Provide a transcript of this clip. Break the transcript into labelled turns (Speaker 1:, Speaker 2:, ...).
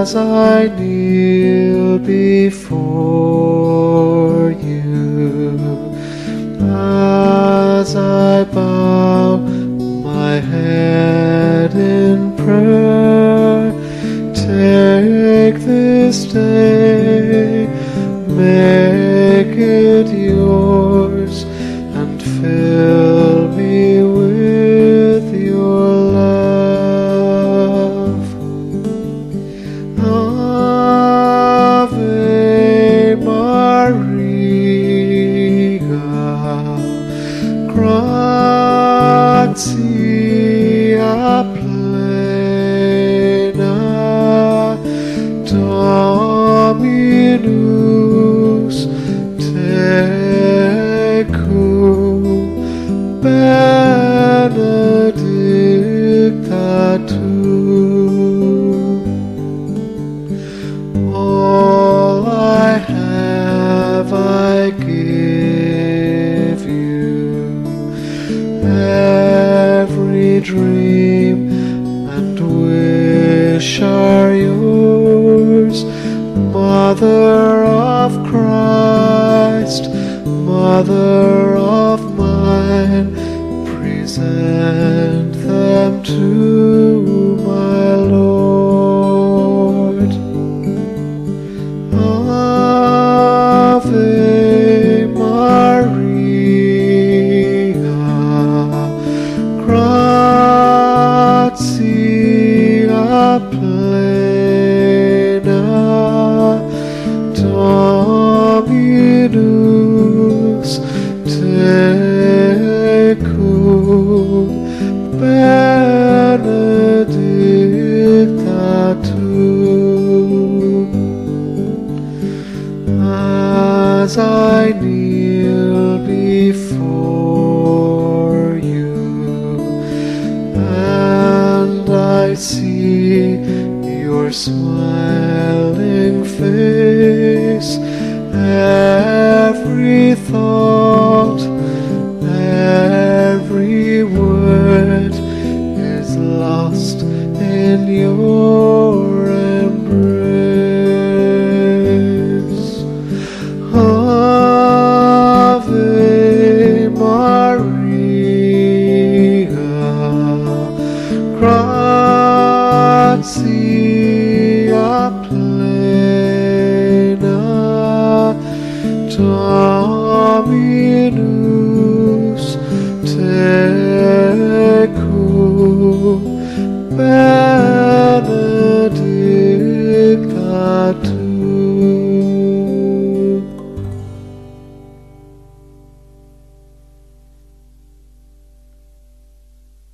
Speaker 1: as I kneel before you, as I bow my head in prayer, take this day, make it yours, and fill me with your love. Ave Maria, gratia plena, Dominus tecum, benedicta tu. All I have I give you, every dream and wish are yours. Mother of Christ, Mother of mine, present them to my Lord. Ave Maria, gratia plena, Dominus tecum, benedicta tu. As I kneel before you, and I see your smiling face, every thought, every word is lost in your embrace. Ave Maria, gratia plena, Dominus tecum,